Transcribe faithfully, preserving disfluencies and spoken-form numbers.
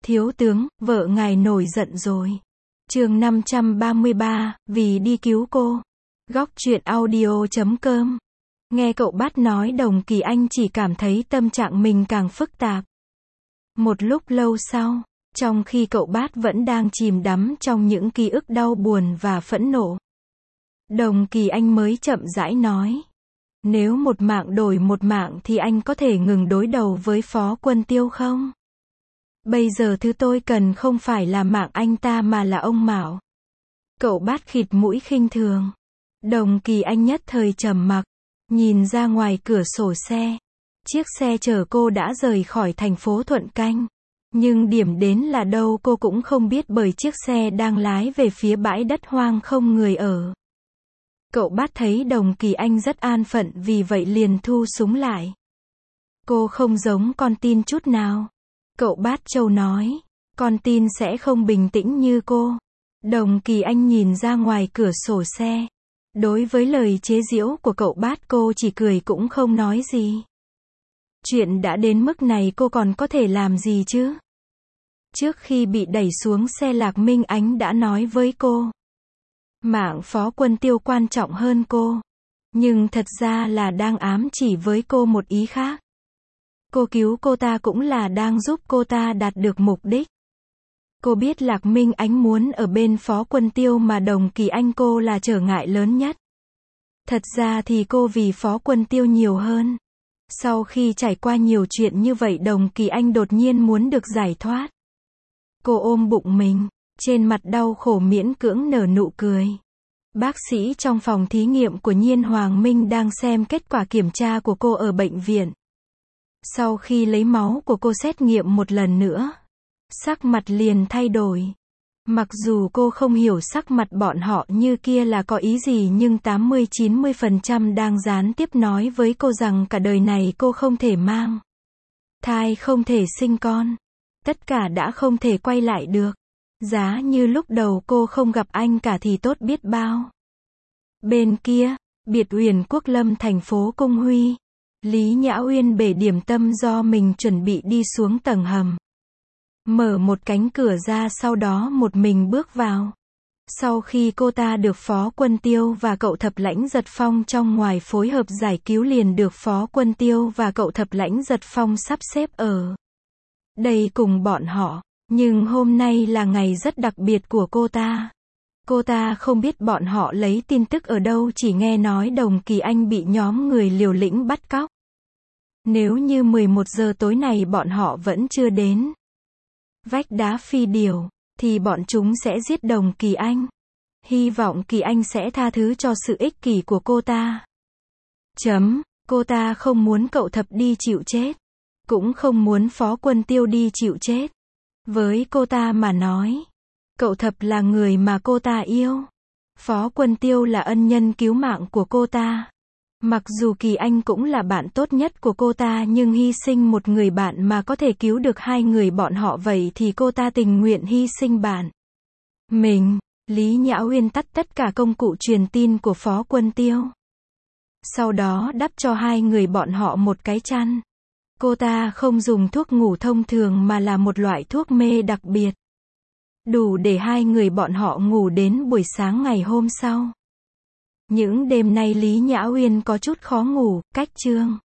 Thiếu tướng, vợ ngài nổi giận rồi. Chương năm trăm ba mươi ba, vì đi cứu cô. Góc truyện audio chấm com. Nghe cậu Bát nói Đồng Kỳ Anh chỉ cảm thấy tâm trạng mình càng phức tạp. Một lúc lâu sau, trong khi cậu Bát vẫn đang chìm đắm trong những ký ức đau buồn và phẫn nộ, Đồng Kỳ Anh mới chậm rãi nói. Nếu một mạng đổi một mạng thì anh có thể ngừng đối đầu với Phó Quân Tiêu không? Bây giờ thứ tôi cần không phải là mạng anh ta mà là ông Mạo. Cậu Bát khịt mũi khinh thường. Đồng Kỳ Anh nhất thời trầm mặc, nhìn ra ngoài cửa sổ xe. Chiếc xe chở cô đã rời khỏi thành phố Thuận Canh. Nhưng điểm đến là đâu cô cũng không biết bởi chiếc xe đang lái về phía bãi đất hoang không người ở. Cậu Bát thấy Đồng Kỳ Anh rất an phận vì vậy liền thu súng lại. Cô không giống con tin chút nào. Cậu Bát Châu nói, con tin sẽ không bình tĩnh như cô. Đồng Kỳ Anh nhìn ra ngoài cửa sổ xe. Đối với lời chế giễu của cậu Bát cô chỉ cười cũng không nói gì. Chuyện đã đến mức này cô còn có thể làm gì chứ? Trước khi bị đẩy xuống xe Lạc Minh Ánh đã nói với cô. Mạng Phó Quân Tiêu quan trọng hơn cô. Nhưng thật ra là đang ám chỉ với cô một ý khác. Cô cứu cô ta cũng là đang giúp cô ta đạt được mục đích. Cô biết Lạc Minh Ánh muốn ở bên Phó Quân Tiêu mà Đồng Kỳ Anh cô là trở ngại lớn nhất. Thật ra thì cô vì Phó Quân Tiêu nhiều hơn. Sau khi trải qua nhiều chuyện như vậy Đồng Kỳ Anh đột nhiên muốn được giải thoát. Cô ôm bụng mình, trên mặt đau khổ miễn cưỡng nở nụ cười. Bác sĩ trong phòng thí nghiệm của Nhiên Hoàng Minh đang xem kết quả kiểm tra của cô ở bệnh viện. Sau khi lấy máu của cô xét nghiệm một lần nữa, sắc mặt liền thay đổi. Mặc dù cô không hiểu sắc mặt bọn họ như kia là có ý gì nhưng tám mươi chín mươi phần trăm đang gián tiếp nói với cô rằng cả đời này cô không thể mang thai, không thể sinh con. Tất cả đã không thể quay lại được. Giá như lúc đầu cô không gặp anh cả thì tốt biết bao. Bên kia, biệt uyển Quốc Lâm thành phố Cung Huy. Lý Nhã Uyên bể điểm tâm do mình chuẩn bị đi xuống tầng hầm. Mở một cánh cửa ra sau đó một mình bước vào. Sau khi cô ta được Phó Quân Tiêu và cậu Thập Lãnh Giật Phong trong ngoài phối hợp giải cứu liền được Phó Quân Tiêu và cậu Thập Lãnh Giật Phong sắp xếp ở đây cùng bọn họ. Nhưng hôm nay là ngày rất đặc biệt của cô ta. Cô ta không biết bọn họ lấy tin tức ở đâu, chỉ nghe nói Đồng Kỳ Anh bị nhóm người liều lĩnh bắt cóc. Nếu như mười một giờ tối này bọn họ vẫn chưa đến vách đá phi điểu, thì bọn chúng sẽ giết Đồng Kỳ Anh. Hy vọng Kỳ Anh sẽ tha thứ cho sự ích kỷ của cô ta. Chấm, cô ta không muốn cậu Thập đi chịu chết. Cũng không muốn Phó Quân Tiêu đi chịu chết. Với cô ta mà nói, cậu Thập là người mà cô ta yêu. Phó Quân Tiêu là ân nhân cứu mạng của cô ta. Mặc dù Kỳ Anh cũng là bạn tốt nhất của cô ta nhưng hy sinh một người bạn mà có thể cứu được hai người bọn họ vậy thì cô ta tình nguyện hy sinh bạn mình. Lý Nhã Uyên tắt tất cả công cụ truyền tin của Phó Quân Tiêu. Sau đó đắp cho hai người bọn họ một cái chăn. Cô ta không dùng thuốc ngủ thông thường mà là một loại thuốc mê đặc biệt. Đủ để hai người bọn họ ngủ đến buổi sáng ngày hôm sau. Những đêm nay Lý Nhã Uyên có chút khó ngủ, cách chương.